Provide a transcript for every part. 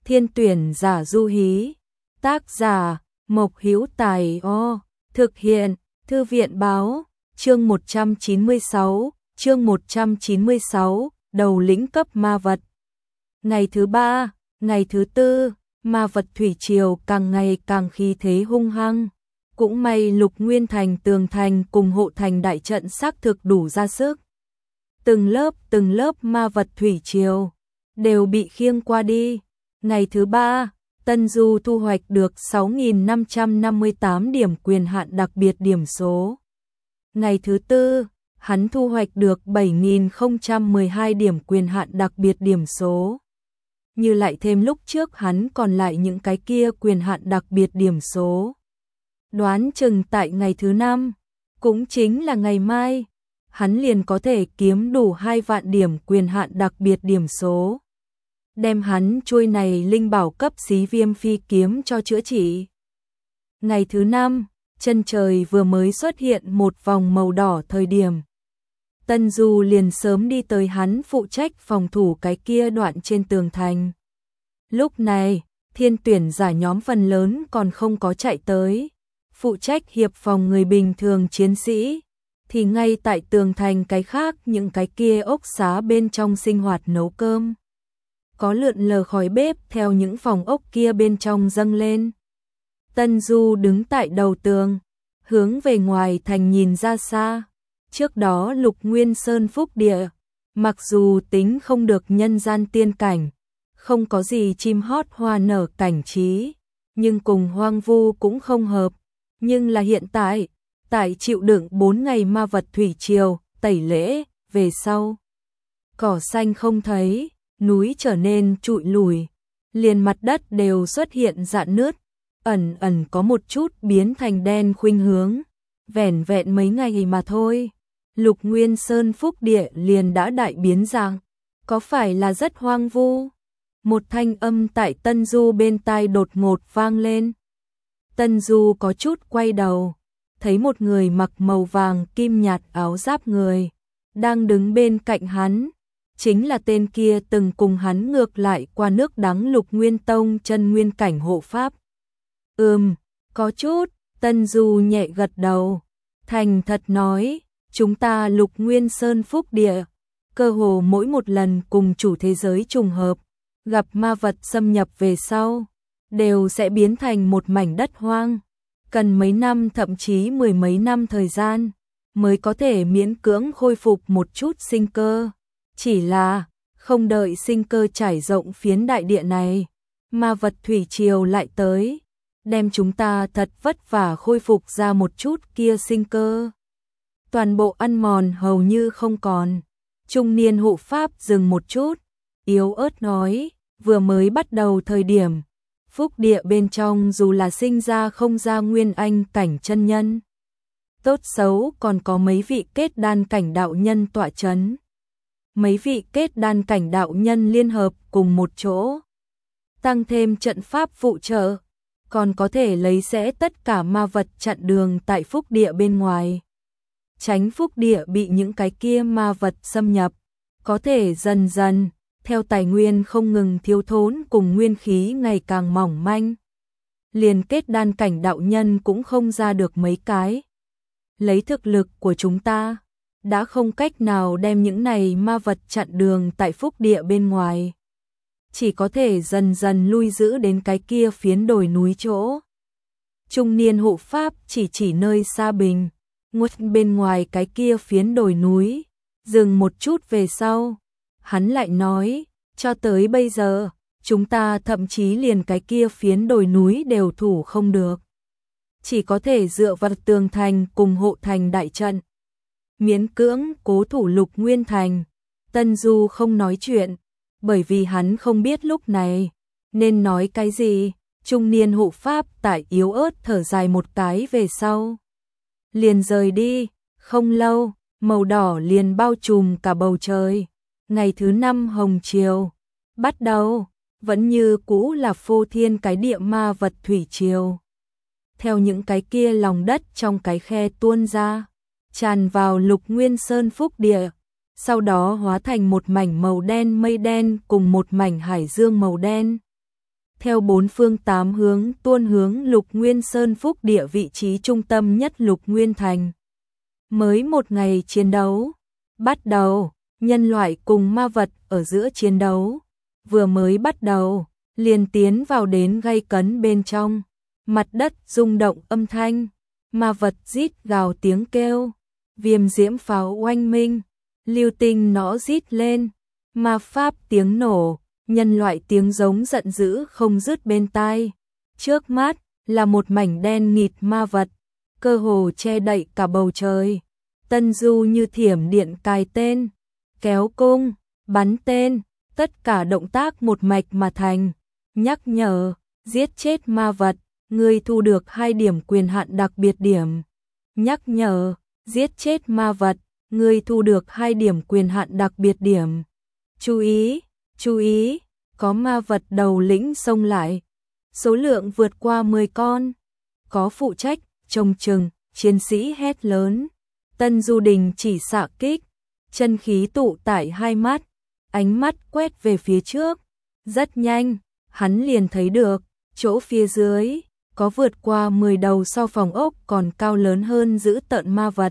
Thiên tuyển giả du hí. Tác giả Mộc Hữu Tài. Thực hiện Thư viện báo. Chương 196, đầu lĩnh cấp ma vật. Ngày thứ 3, ngày thứ 4, ma vật thủy triều càng ngày càng khí thế hung hăng. Cũng may Lục Nguyên Thành tường thành cùng hộ thành đại trận xác thực đủ ra sức. Từng lớp ma vật thủy triều đều bị khiêng qua đi. Ngày thứ 3, Tân Du thu hoạch được 6.558 điểm quyền hạn đặc biệt điểm số. Ngày thứ 4, hắn thu hoạch được 7.012 điểm quyền hạn đặc biệt điểm số. Như lại thêm lúc trước hắn còn lại những cái kia quyền hạn đặc biệt điểm số. Đoán chừng tại ngày thứ 5, cũng chính là ngày mai, hắn liền có thể kiếm đủ 2 vạn điểm quyền hạn đặc biệt điểm số. Đem hắn chuôi này linh bảo cấp xí viêm phi kiếm cho chữa trị. Ngày thứ 5, chân trời vừa mới xuất hiện một vòng màu đỏ thời điểm. Tân Du liền sớm đi tới hắn phụ trách phòng thủ cái kia đoạn trên tường thành. Lúc này, thiên tuyển giả nhóm phần lớn còn không có chạy tới. Phụ trách hiệp phòng người bình thường chiến sĩ, thì ngay tại tường thành cái khác những cái kia ốc xá bên trong sinh hoạt nấu cơm. Có lượn lờ khói bếp theo những phòng ốc kia bên trong dâng lên. Tân Du đứng tại đầu tường, hướng về ngoài thành nhìn ra xa. Trước đó Lục Nguyên Sơn phúc địa, mặc dù tính không được nhân gian tiên cảnh, không có gì chim hót hoa nở cảnh trí, nhưng cùng hoang vu cũng không hợp. Nhưng là hiện tại, tại chịu đựng 4 ngày ma vật thủy triều, tẩy lễ, về sau. Cỏ xanh không thấy, núi trở nên trụi lùi, liền mặt đất đều xuất hiện rạn nứt, ẩn ẩn có một chút biến thành đen khuynh hướng. Vẻn vẹn mấy ngày mà thôi, Lục Nguyên Sơn phúc địa liền đã đại biến dạng, có phải là rất hoang vu? Một thanh âm tại Tân Du bên tai đột ngột vang lên. Tân Du có chút quay đầu, thấy một người mặc màu vàng kim nhạt áo giáp người, đang đứng bên cạnh hắn. Chính là tên kia từng cùng hắn ngược lại qua nước đắng Lục Nguyên Tông chân nguyên cảnh hộ pháp. Có chút, Tân Du nhẹ gật đầu, thành thật nói, chúng ta Lục Nguyên Sơn phúc địa, cơ hồ mỗi một lần cùng chủ thế giới trùng hợp, gặp ma vật xâm nhập về sau, đều sẽ biến thành một mảnh đất hoang, cần mấy năm thậm chí 10 mấy năm thời gian, mới có thể miễn cưỡng khôi phục một chút sinh cơ. Chỉ là, không đợi sinh cơ trải rộng phiến đại địa này, ma vật thủy triều lại tới, đem chúng ta thật vất vả khôi phục ra một chút kia sinh cơ. Toàn bộ ăn mòn hầu như không còn. Trung niên hộ pháp dừng một chút, yếu ớt nói, vừa mới bắt đầu thời điểm, phúc địa bên trong dù là sinh ra không ra nguyên anh cảnh chân nhân, tốt xấu còn có mấy vị kết đan cảnh đạo nhân tọa chấn. Mấy vị kết đan cảnh đạo nhân liên hợp cùng một chỗ, tăng thêm trận pháp phụ trợ, còn có thể lấy sẽ tất cả ma vật chặn đường tại phúc địa bên ngoài. Tránh phúc địa bị những cái kia ma vật xâm nhập, có thể dần dần, theo tài nguyên không ngừng thiếu thốn cùng nguyên khí ngày càng mỏng manh. Liền kết đan cảnh đạo nhân cũng không ra được mấy cái. Lấy thực lực của chúng ta, đã không cách nào đem những này ma vật chặn đường tại phúc địa bên ngoài. Chỉ có thể dần dần lui giữ đến cái kia phiến đồi núi chỗ. Trung niên hộ pháp chỉ nơi xa bình, ngút bên ngoài cái kia phiến đồi núi, dừng một chút về sau. Hắn lại nói, cho tới bây giờ, chúng ta thậm chí liền cái kia phiến đồi núi đều thủ không được. Chỉ có thể dựa vào tường thành cùng hộ thành đại trận. Miễn cưỡng cố thủ Lục Nguyên Thành. Tân Du không nói chuyện, bởi vì hắn không biết lúc này nên nói cái gì. Trung niên hộ pháp tại yếu ớt thở dài một cái về sau, liền rời đi. Không lâu, màu đỏ liền bao trùm cả bầu trời. Ngày thứ 5 hồng chiều bắt đầu, vẫn như cũ là phô thiên cái địa ma vật thủy triều. Theo những cái kia lòng đất trong cái khe tuôn ra, tràn vào Lục Nguyên Sơn phúc địa, sau đó hóa thành một mảnh màu đen mây đen cùng một mảnh hải dương màu đen. theo bốn phương tám hướng tuôn hướng Lục Nguyên Sơn phúc địa vị trí trung tâm nhất Lục Nguyên Thành. Mới một ngày chiến đấu bắt đầu, nhân loại cùng ma vật ở giữa chiến đấu vừa mới bắt đầu, liền tiến vào đến gay cấn bên trong, mặt đất rung động âm thanh, ma vật rít gào tiếng kêu, viêm diễm pháo oanh minh, lưu tinh nó rít lên, ma pháp tiếng nổ, nhân loại tiếng giống giận dữ không dứt bên tai. Trước mắt là một mảnh đen nghịt ma vật, cơ hồ che đậy cả bầu trời. Tân Du như thiểm điện cài tên, kéo cung, bắn tên, tất cả động tác một mạch mà thành. Nhắc nhở, giết chết ma vật, ngươi thu được 2 điểm quyền hạn đặc biệt điểm. Nhắc nhở, giết chết ma vật, ngươi thu được 2 điểm quyền hạn đặc biệt điểm. Chú ý, có ma vật đầu lĩnh xông lại. Số lượng vượt qua 10 con. Có phụ trách, trông chừng, chiến sĩ hét lớn. Tân Du đình chỉ xạ kích, chân khí tụ tại hai mắt, ánh mắt quét về phía trước. Rất nhanh, hắn liền thấy được, chỗ phía dưới, có vượt qua 10 đầu so phòng ốc còn cao lớn hơn dữ tợn ma vật.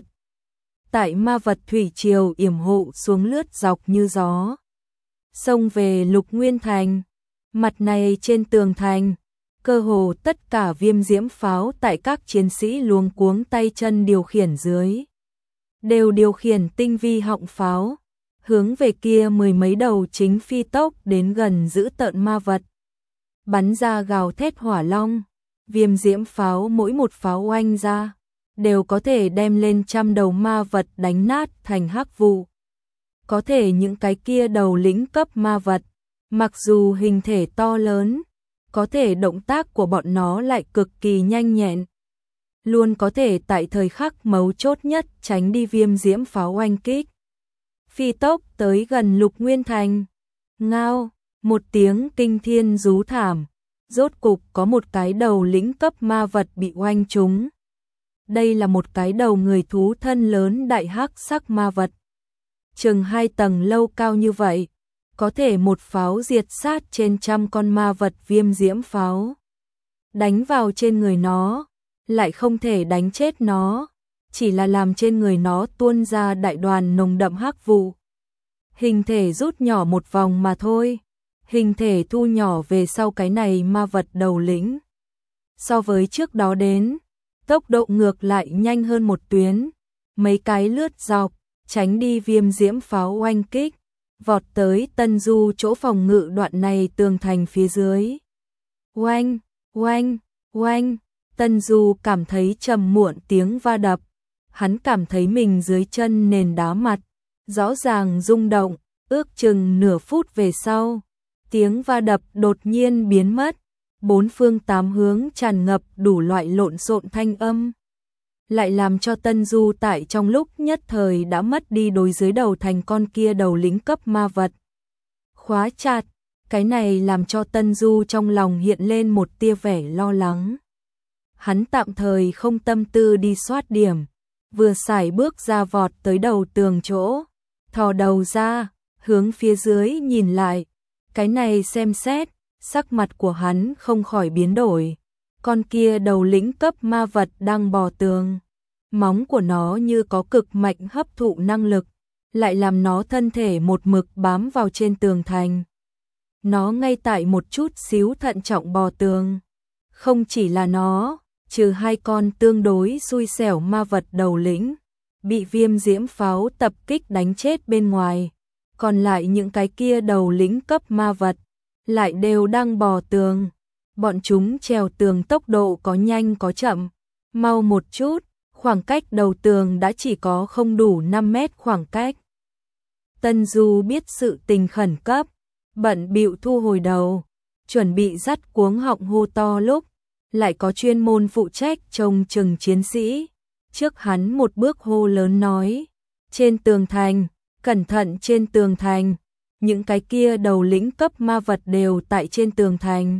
Tại ma vật thủy triều yểm hộ xuống lướt dọc như gió. Xông về Lục Nguyên Thành, mặt này trên tường thành, cơ hồ tất cả viêm diễm pháo tại các chiến sĩ luống cuống tay chân điều khiển dưới. Đều điều khiển tinh vi họng pháo, hướng về kia 10 mấy đầu chính phi tốc đến gần giữ tợn ma vật. Bắn ra gào thét hỏa long, viêm diễm pháo mỗi một pháo oanh ra, đều có thể đem lên trăm đầu ma vật đánh nát thành hắc vụ. Có thể những cái kia đầu lĩnh cấp ma vật, mặc dù hình thể to lớn, có thể động tác của bọn nó lại cực kỳ nhanh nhẹn. Luôn có thể tại thời khắc mấu chốt nhất tránh đi viêm diễm pháo oanh kích. Phi tốc tới gần Lục Nguyên Thành. Ngao, một tiếng kinh thiên rú thảm. Rốt cục có một cái đầu lĩnh cấp ma vật bị oanh trúng. Đây là một cái đầu người thú thân lớn đại hắc sắc ma vật. Chừng 2 tầng lâu cao như vậy, có thể một pháo diệt sát trên trăm con ma vật viêm diễm pháo. Đánh vào trên người nó, lại không thể đánh chết nó, chỉ là làm trên người nó tuôn ra đại đoàn nồng đậm hắc vụ. Hình thể rút nhỏ một vòng mà thôi, hình thể thu nhỏ về sau cái này ma vật đầu lĩnh. So với trước đó đến, tốc độ ngược lại nhanh hơn một tuyến, mấy cái lướt dọc, tránh đi viêm diễm pháo oanh kích, vọt tới Tân Du chỗ phòng ngự đoạn này tường thành phía dưới. Oanh, oanh, oanh, Tân Du cảm thấy trầm muộn tiếng va đập, hắn cảm thấy mình dưới chân nền đá mặt, rõ ràng rung động, ước chừng nửa phút về sau, tiếng va đập đột nhiên biến mất, bốn phương tám hướng tràn ngập đủ loại lộn xộn thanh âm. Lại làm cho Tân Du tại trong lúc nhất thời đã mất đi đối dưới đầu thành con kia đầu lính cấp ma vật. Khóa chặt, cái này làm cho Tân Du trong lòng hiện lên một tia vẻ lo lắng. Hắn tạm thời không tâm tư đi soát điểm, vừa sải bước ra vọt tới đầu tường chỗ, thò đầu ra, hướng phía dưới nhìn lại, cái này xem xét, sắc mặt của hắn không khỏi biến đổi. Con kia đầu lĩnh cấp ma vật đang bò tường, móng của nó như có cực mạnh hấp thụ năng lực, lại làm nó thân thể một mực bám vào trên tường thành. Nó ngay tại một chút xíu thận trọng bò tường. Không chỉ là nó, trừ 2 con tương đối xui xẻo ma vật đầu lĩnh, bị viêm diễm pháo tập kích đánh chết bên ngoài, còn lại những cái kia đầu lĩnh cấp ma vật, lại đều đang bò tường. Bọn chúng trèo tường tốc độ có nhanh có chậm, mau một chút, khoảng cách đầu tường đã chỉ có không đủ 5 mét khoảng cách. Tân Du biết sự tình khẩn cấp, bận bịu thu hồi đầu, chuẩn bị dắt cuống họng hô to lúc, lại có chuyên môn phụ trách trông chừng chiến sĩ. Trước hắn một bước hô lớn nói, trên tường thành, cẩn thận trên tường thành, những cái kia đầu lĩnh cấp ma vật đều tại trên tường thành.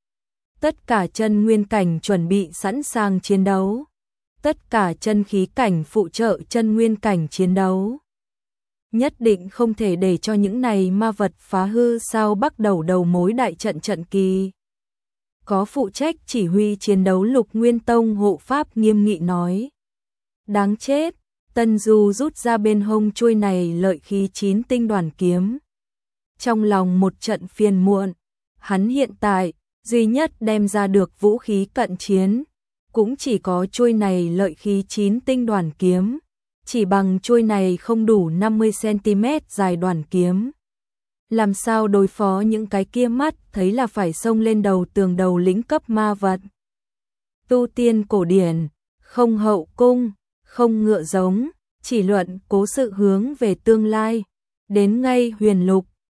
Tất cả chân nguyên cảnh chuẩn bị sẵn sàng chiến đấu. Tất cả chân khí cảnh phụ trợ chân nguyên cảnh chiến đấu. Nhất định không thể để cho những này ma vật phá hư sao bắt đầu đầu mối đại trận trận kỳ. có phụ trách chỉ huy chiến đấu Lục Nguyên Tông hộ pháp nghiêm nghị nói. Đáng chết, Tân Du rút ra bên hông chuôi này lợi khí 9 tinh đoàn kiếm. Trong lòng một trận phiền muộn, hắn hiện tại, duy nhất đem ra được vũ khí cận chiến, cũng chỉ có chuôi này lợi khí 9 tinh đoàn kiếm, chỉ bằng chuôi này không đủ 50cm dài đoàn kiếm. Làm sao đối phó những cái kia mắt thấy là phải xông lên đầu tường đầu lĩnh cấp ma vật. Tu tiên cổ điển, không hậu cung, không ngựa giống, chỉ luận cố sự hướng về tương lai, đến ngay huyền lục,